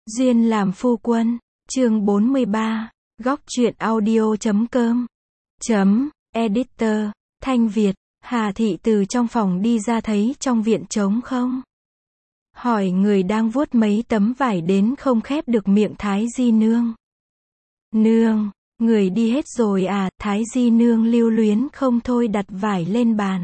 Duyên làm phu quân, chương 43, góc truyện audio.com. Editor, Thanh Việt, Hà Thị từ trong phòng đi ra thấy trong viện trống không. Hỏi người đang vuốt mấy tấm vải đến không khép được miệng Thái Di Nương. Nương, người đi hết rồi à, Thái Di Nương lưu luyến không thôi đặt vải lên bàn.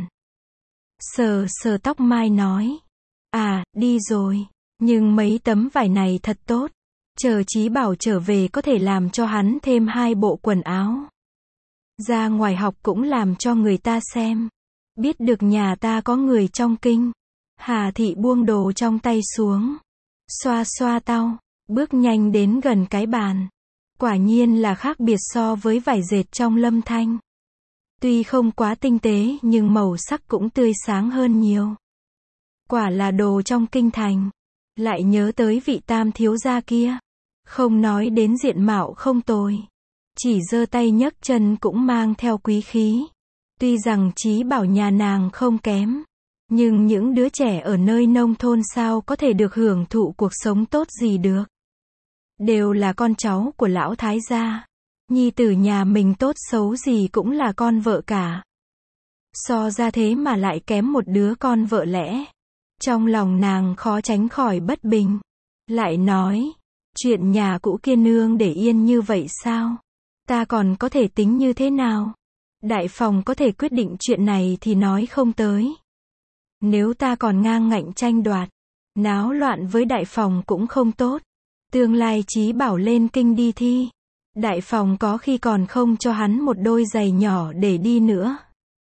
Sờ sờ tóc mai nói. À, đi rồi. Nhưng mấy tấm vải này thật tốt. Chờ Chí Bảo trở về có thể làm cho hắn thêm 2 bộ quần áo. Ra ngoài học cũng làm cho người ta xem. Biết được nhà ta có người trong kinh. Hà Thị buông đồ trong tay xuống. Xoa xoa tau, bước nhanh đến gần cái bàn. Quả nhiên là khác biệt so với vải dệt trong Lâm Thanh. Tuy không quá tinh tế nhưng màu sắc cũng tươi sáng hơn nhiều. Quả là đồ trong kinh thành. Lại nhớ tới vị Tam thiếu gia kia. Không nói đến diện mạo không tồi. Chỉ giơ tay nhấc chân cũng mang theo quý khí. Tuy rằng Chí Bảo nhà nàng không kém. Nhưng những đứa trẻ ở nơi nông thôn sao có thể được hưởng thụ cuộc sống tốt gì được. Đều là con cháu của lão thái gia. Nhi tử nhà mình tốt xấu gì cũng là con vợ cả. So ra thế mà lại kém một đứa con vợ lẽ. Trong lòng nàng khó tránh khỏi bất bình. Lại nói, chuyện nhà cũ kia nương để yên như vậy sao? Ta còn có thể tính như thế nào? Đại phòng có thể quyết định chuyện này thì nói không tới. Nếu ta còn ngang ngạnh tranh đoạt, náo loạn với đại phòng cũng không tốt. Tương lai Chí Bảo lên kinh đi thi. Đại phòng có khi còn không cho hắn một đôi giày nhỏ để đi nữa.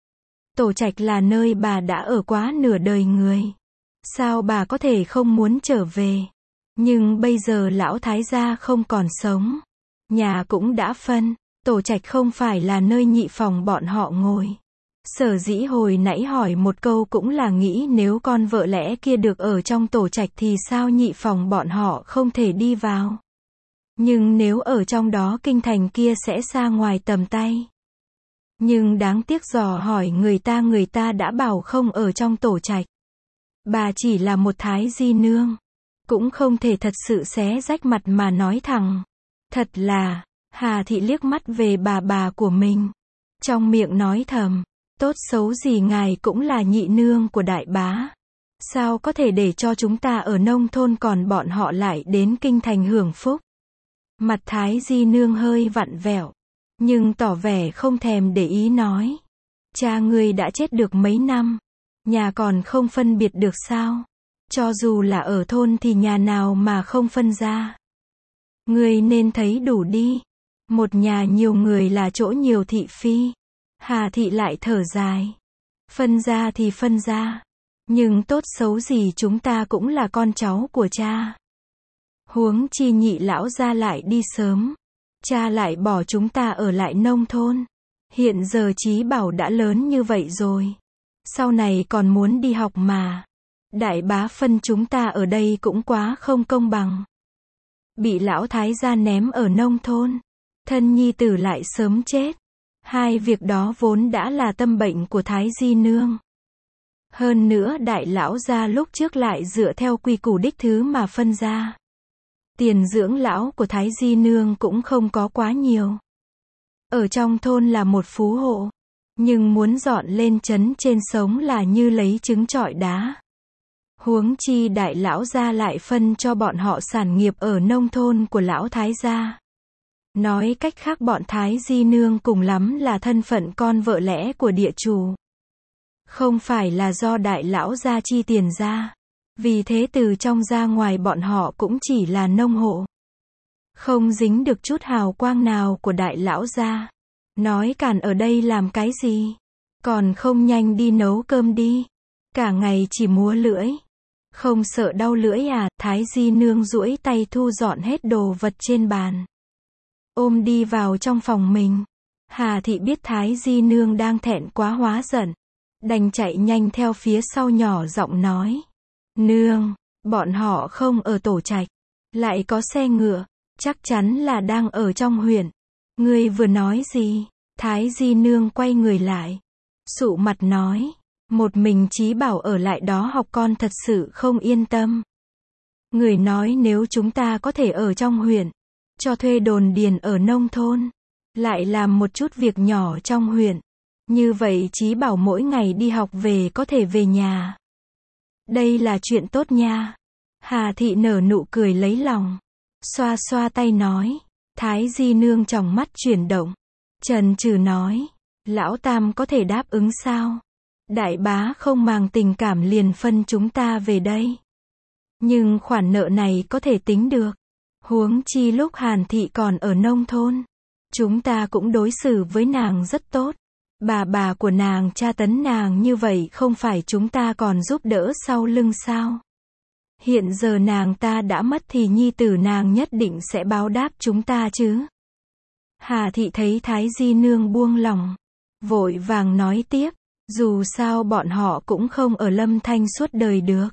Tổ trạch là nơi bà đã ở quá nửa đời người. Sao bà có thể không muốn trở về? Nhưng bây giờ lão thái gia không còn sống. Nhà cũng đã phân. Tổ trạch không phải là nơi nhị phòng bọn họ ngồi. Sở dĩ hồi nãy hỏi một câu cũng là nghĩ nếu con vợ lẽ kia được ở trong tổ trạch thì sao nhị phòng bọn họ không thể đi vào. Nhưng nếu ở trong đó kinh thành kia sẽ xa ngoài tầm tay. Nhưng đáng tiếc dò hỏi người ta đã bảo không ở trong tổ trạch. Bà chỉ là một Thái Di Nương. Cũng không thể thật sự xé rách mặt mà nói thẳng. Thật là, Hà Thị liếc mắt về bà của mình. Trong miệng nói thầm, tốt xấu gì ngài cũng là nhị nương của đại bá. Sao có thể để cho chúng ta ở nông thôn còn bọn họ lại đến kinh thành hưởng phúc. Mặt Thái Di Nương hơi vặn vẹo. Nhưng tỏ vẻ không thèm để ý nói. Cha ngươi đã chết được mấy năm. Nhà còn không phân biệt được sao? Cho dù là ở thôn thì nhà nào mà không phân ra. Ngươi nên thấy đủ đi. Một nhà nhiều người là chỗ nhiều thị phi. Hà Thị lại thở dài. Phân ra thì phân ra. Nhưng tốt xấu gì chúng ta cũng là con cháu của cha. Huống chi nhị lão gia lại đi sớm. Cha lại bỏ chúng ta ở lại nông thôn. Hiện giờ Chí Bảo đã lớn như vậy rồi. Sau này còn muốn đi học mà. Đại bá phân chúng ta ở đây cũng quá không công bằng. Bị lão thái gia ném ở nông thôn. Thân nhi tử lại sớm chết. Hai việc đó vốn đã là tâm bệnh của Thái Di Nương. Hơn nữa đại lão gia lúc trước lại dựa theo quy củ đích thứ mà phân ra. Tiền dưỡng lão của Thái Di Nương cũng không có quá nhiều. Ở trong thôn là một phú hộ. Nhưng muốn dọn lên trấn trên sống là như lấy trứng trọi đá. Huống chi đại lão gia lại phân cho bọn họ sản nghiệp ở nông thôn của lão thái gia. Nói cách khác bọn Thái Di Nương cùng lắm là thân phận con vợ lẽ của địa chủ. Không phải là do đại lão gia chi tiền ra. Vì thế từ trong ra ngoài bọn họ cũng chỉ là nông hộ. Không dính được chút hào quang nào của đại lão gia. Nói càn ở đây làm cái gì? Còn không nhanh đi nấu cơm đi. Cả ngày chỉ múa lưỡi. Không sợ đau lưỡi à? Thái Di Nương duỗi tay thu dọn hết đồ vật trên bàn. Ôm đi vào trong phòng mình. Hà Thị biết Thái Di Nương đang thẹn quá hóa giận. Đành chạy nhanh theo phía sau nhỏ giọng nói. Nương, bọn họ không ở tổ trạch. Lại có xe ngựa. Chắc chắn là đang ở trong huyện. Ngươi vừa nói gì? Thái Di Nương quay người lại. Sụ mặt nói. Một mình Chí Bảo ở lại đó học con thật sự không yên tâm. Người nói nếu chúng ta có thể ở trong huyện, cho thuê đồn điền ở nông thôn, lại làm một chút việc nhỏ trong huyện. Như vậy Chí Bảo mỗi ngày đi học về có thể về nhà. Đây là chuyện tốt nha. Hà Thị nở nụ cười lấy lòng. Xoa xoa tay nói. Thái Di Nương tròng mắt chuyển động. Trần trừ nói. Lão Tam có thể đáp ứng sao? Đại bá không màng tình cảm liền phân chúng ta về đây. Nhưng khoản nợ này có thể tính được. Huống chi lúc Hàn Thị còn ở nông thôn. Chúng ta cũng đối xử với nàng rất tốt. Bà của nàng tra tấn nàng như vậy không phải chúng ta còn giúp đỡ sau lưng sao? Hiện giờ nàng ta đã mất thì nhi tử nàng nhất định sẽ báo đáp chúng ta chứ. Hà Thị thấy Thái Di Nương buông lòng. Vội vàng nói tiếp. Dù sao bọn họ cũng không ở Lâm Thanh suốt đời được.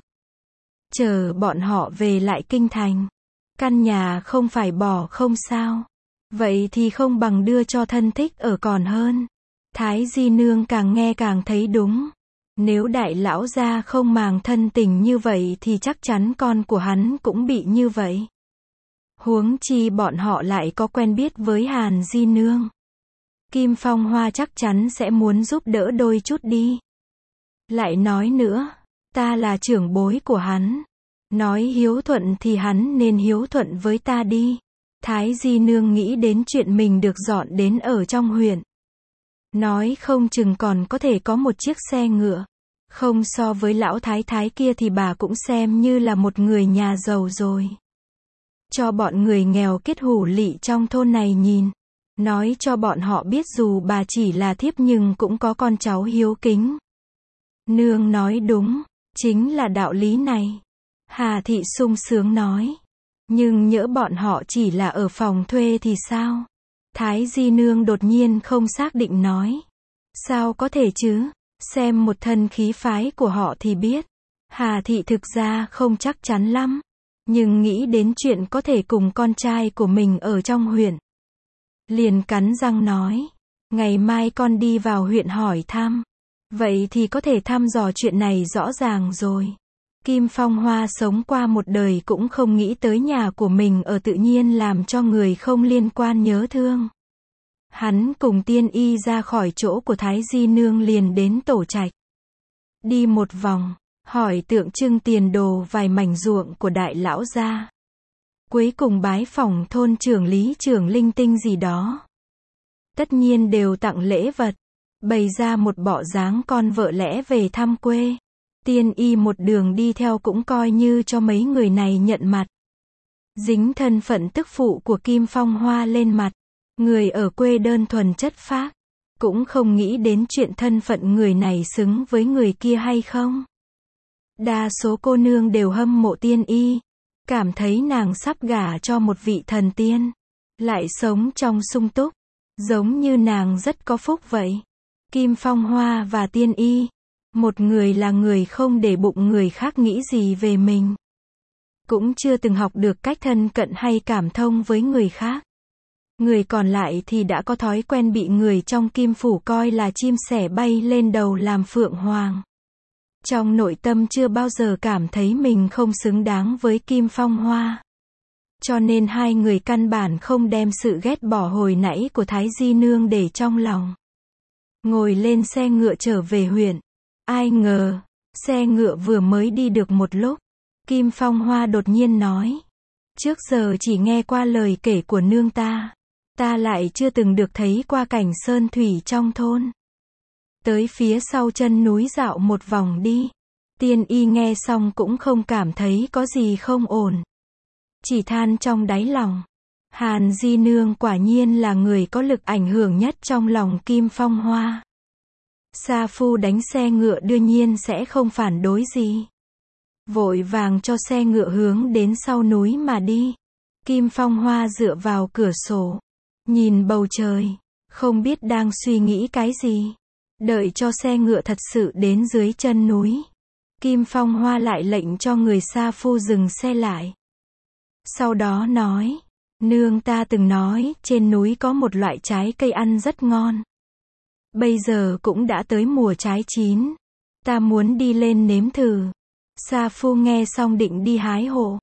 Chờ bọn họ về lại kinh thành. Căn nhà không phải bỏ không sao. Vậy thì không bằng đưa cho thân thích ở còn hơn. Thái Di Nương càng nghe càng thấy đúng. Nếu đại lão gia không màng thân tình như vậy thì chắc chắn con của hắn cũng bị như vậy. Huống chi bọn họ lại có quen biết với Hàn Di Nương. Kim Phong Hoa chắc chắn sẽ muốn giúp đỡ đôi chút đi. Lại nói nữa, ta là trưởng bối của hắn. Nói hiếu thuận thì hắn nên hiếu thuận với ta đi. Thái Di Nương nghĩ đến chuyện mình được dọn đến ở trong huyện. Nói không chừng còn có thể có một chiếc xe ngựa. Không so với lão thái thái kia thì bà cũng xem như là một người nhà giàu rồi. Cho bọn người nghèo kết hủ lị trong thôn này nhìn. Nói cho bọn họ biết dù bà chỉ là thiếp nhưng cũng có con cháu hiếu kính. Nương nói đúng, chính là đạo lý này. Hà Thị sung sướng nói. Nhưng nhỡ bọn họ chỉ là ở phòng thuê thì sao? Thái Di Nương đột nhiên không xác định nói. Sao có thể chứ? Xem một thân khí phái của họ thì biết. Hà Thị thực ra không chắc chắn lắm. Nhưng nghĩ đến chuyện có thể cùng con trai của mình ở trong huyện. Liền cắn răng nói. Ngày mai con đi vào huyện hỏi thăm. Vậy thì có thể thăm dò chuyện này rõ ràng rồi. Kim Phong Hoa sống qua một đời cũng không nghĩ tới nhà của mình ở tự nhiên làm cho người không liên quan nhớ thương. Hắn cùng Tiên Y ra khỏi chỗ của Thái Di Nương liền đến tổ trạch. Đi một vòng, hỏi tượng trưng tiền đồ vài mảnh ruộng của đại lão gia. Cuối cùng bái phỏng thôn trưởng lý trưởng linh tinh gì đó. Tất nhiên đều tặng lễ vật, bày ra một bộ dáng con vợ lẽ về thăm quê. Tiên Y một đường đi theo cũng coi như cho mấy người này nhận mặt. Dính thân phận tức phụ của Kim Phong Hoa lên mặt. Người ở quê đơn thuần chất phác, cũng không nghĩ đến chuyện thân phận người này xứng với người kia hay không. Đa số cô nương đều hâm mộ Tiên Y, cảm thấy nàng sắp gả cho một vị thần tiên, lại sống trong sung túc, giống như nàng rất có phúc vậy. Kim Phong Hoa và Tiên Y, một người là người không để bụng người khác nghĩ gì về mình, cũng chưa từng học được cách thân cận hay cảm thông với người khác. Người còn lại thì đã có thói quen bị người trong Kim Phủ coi là chim sẻ bay lên đầu làm phượng hoàng. Trong nội tâm chưa bao giờ cảm thấy mình không xứng đáng với Kim Phong Hoa. Cho nên hai người căn bản không đem sự ghét bỏ hồi nãy của Thái Di Nương để trong lòng. Ngồi lên xe ngựa trở về huyện. Ai ngờ, xe ngựa vừa mới đi được một lúc, Kim Phong Hoa đột nhiên nói. Trước giờ chỉ nghe qua lời kể của nương ta lại chưa từng được thấy qua cảnh sơn thủy trong thôn. Tới phía sau chân núi dạo một vòng đi. Tiên Y nghe xong cũng không cảm thấy có gì không ổn. Chỉ than trong đáy lòng. Hàn Di Nương quả nhiên là người có lực ảnh hưởng nhất trong lòng Kim Phong Hoa. Sa Phu đánh xe ngựa đương nhiên sẽ không phản đối gì. Vội vàng cho xe ngựa hướng đến sau núi mà đi. Kim Phong Hoa dựa vào cửa sổ. Nhìn bầu trời. Không biết đang suy nghĩ cái gì. Đợi cho xe ngựa thật sự đến dưới chân núi. Kim Phong Hoa lại lệnh cho người Sa Phu dừng xe lại. Sau đó nói. Nương ta từng nói trên núi có một loại trái cây ăn rất ngon. Bây giờ cũng đã tới mùa trái chín. Ta muốn đi lên nếm thử. Sa Phu nghe xong định đi hái hộ.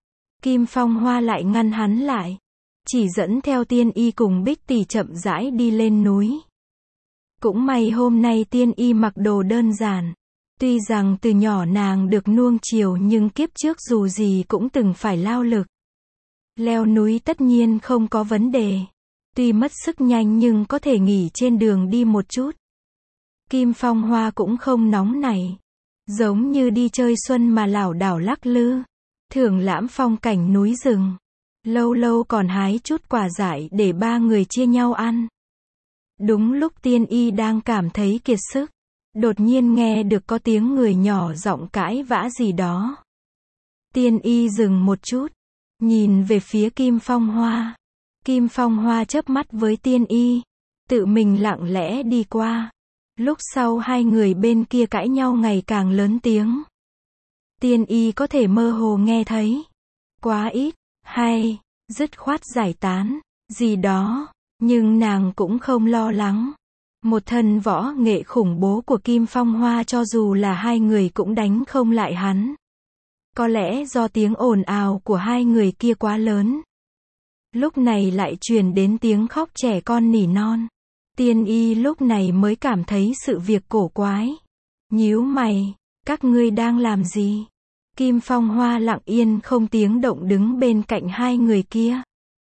Kim Phong Hoa lại ngăn hắn lại. Chỉ dẫn theo Tiên Y cùng Bích Tỷ chậm rãi đi lên núi. Cũng may hôm nay Tiên Y mặc đồ đơn giản. Tuy rằng từ nhỏ nàng được nuông chiều nhưng kiếp trước dù gì cũng từng phải lao lực. Leo núi tất nhiên không có vấn đề. Tuy mất sức nhanh nhưng có thể nghỉ trên đường đi một chút. Kim Phong Hoa cũng không nóng nảy. Giống như đi chơi xuân mà lảo đảo lắc lư. Thưởng lãm phong cảnh núi rừng. Lâu lâu còn hái chút quả dại để ba người chia nhau ăn. Đúng lúc Tiên Y đang cảm thấy kiệt sức. Đột nhiên nghe được có tiếng người nhỏ giọng cãi vã gì đó. Tiên Y dừng một chút. Nhìn về phía Kim Phong Hoa. Kim Phong Hoa chớp mắt với Tiên Y. Tự mình lặng lẽ đi qua. Lúc sau hai người bên kia cãi nhau ngày càng lớn tiếng. Tiên Y có thể mơ hồ nghe thấy. Quá ít, hay, dứt khoát giải tán, gì đó. Nhưng nàng cũng không lo lắng. Một thân võ nghệ khủng bố của Kim Phong Hoa cho dù là hai người cũng đánh không lại hắn. Có lẽ do tiếng ồn ào của hai người kia quá lớn. Lúc này lại truyền đến tiếng khóc trẻ con nỉ non. Tiên Y lúc này mới cảm thấy sự việc cổ quái. Nhíu mày, các ngươi đang làm gì? Kim Phong Hoa lặng yên không tiếng động đứng bên cạnh hai người kia.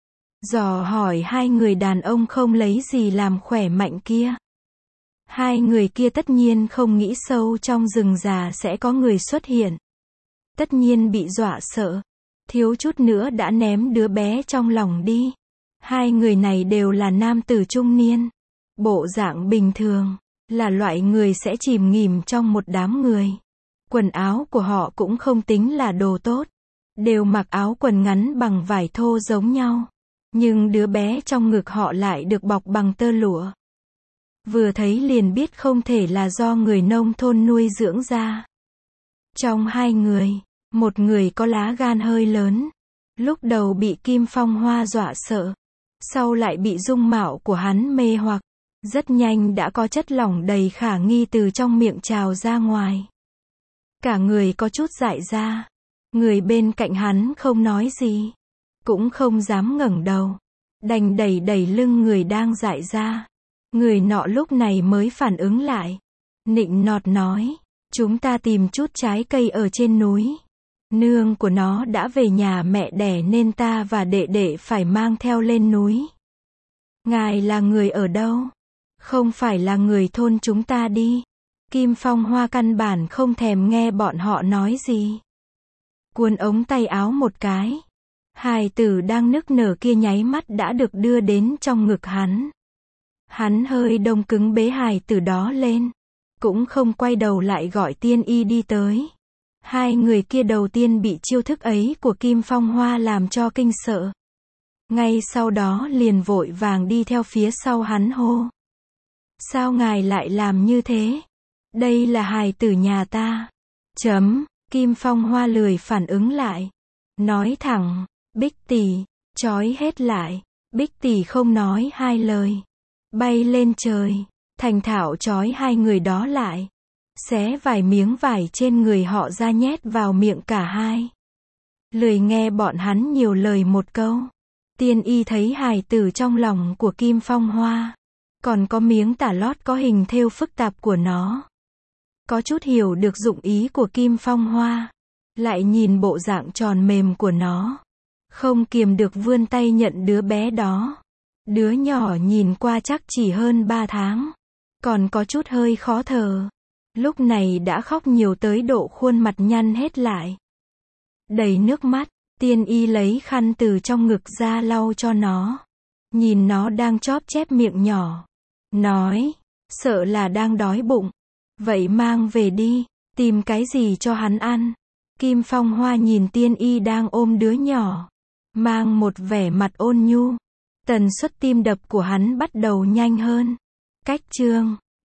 Dò hỏi hai người đàn ông không lấy gì làm khỏe mạnh kia. Hai người kia tất nhiên không nghĩ sâu trong rừng già sẽ có người xuất hiện. Tất nhiên bị dọa sợ. Thiếu chút nữa đã ném đứa bé trong lòng đi. Hai người này đều là nam tử trung niên. Bộ dạng bình thường. Là loại người sẽ chìm nghỉm trong một đám người. Quần áo của họ cũng không tính là đồ tốt. Đều mặc áo quần ngắn bằng vải thô giống nhau. Nhưng đứa bé trong ngực họ lại được bọc bằng tơ lụa. Vừa thấy liền biết không thể là do người nông thôn nuôi dưỡng ra. Trong hai người, một người có lá gan hơi lớn. Lúc đầu bị Kim Phong Hoa dọa sợ. Sau lại bị dung mạo của hắn mê hoặc. Rất nhanh đã có chất lỏng đầy khả nghi từ trong miệng trào ra ngoài. Cả người có chút dại ra. Người bên cạnh hắn không nói gì. Cũng không dám ngẩng đầu. Đành đẩy đẩy lưng người đang dại ra. Người nọ lúc này mới phản ứng lại. Nịnh nọt nói. Chúng ta tìm chút trái cây ở trên núi. Nương của nó đã về nhà mẹ đẻ nên ta và đệ đệ phải mang theo lên núi. Ngài là người ở đâu? Không phải là người thôn chúng ta đi. Kim Phong Hoa căn bản không thèm nghe bọn họ nói gì. Cuốn ống tay áo một cái. Hài tử đang nức nở kia nháy mắt đã được đưa đến trong ngực hắn. Hắn hơi đông cứng bế hài tử đó lên. Cũng không quay đầu lại gọi Tiên Y đi tới. Hai người kia đầu tiên bị chiêu thức ấy của Kim Phong Hoa làm cho kinh sợ. Ngay sau đó liền vội vàng đi theo phía sau hắn hô. Sao ngài lại làm như thế? Đây là hài tử nhà ta. Kim Phong Hoa lười phản ứng lại. Nói thẳng, Bích Tỷ, trói hết lại. Bích Tỷ không nói hai lời. Bay lên trời, thành thạo trói hai người đó lại. Xé vài miếng vải trên người họ ra nhét vào miệng cả hai. Lười nghe bọn hắn nhiều lời một câu. Tiên Y thấy hài tử trong lòng của Kim Phong Hoa. Còn có miếng tả lót có hình thêu phức tạp của nó. Có chút hiểu được dụng ý của Kim Phong Hoa. Lại nhìn bộ dạng tròn mềm của nó. Không kiềm được vươn tay nhận đứa bé đó. Đứa nhỏ nhìn qua chắc chỉ hơn 3 tháng. Còn có chút hơi khó thở. Lúc này đã khóc nhiều tới độ khuôn mặt nhăn hết lại. Đầy nước mắt, Tiên Y lấy khăn từ trong ngực ra lau cho nó. Nhìn nó đang chóp chép miệng nhỏ. Nói, sợ là đang đói bụng. Vậy mang về đi, tìm cái gì cho hắn ăn. Kim Phong Hoa nhìn Tiên Y đang ôm đứa nhỏ. Mang một vẻ mặt ôn nhu. Tần suất tim đập của hắn bắt đầu nhanh hơn. Cách chương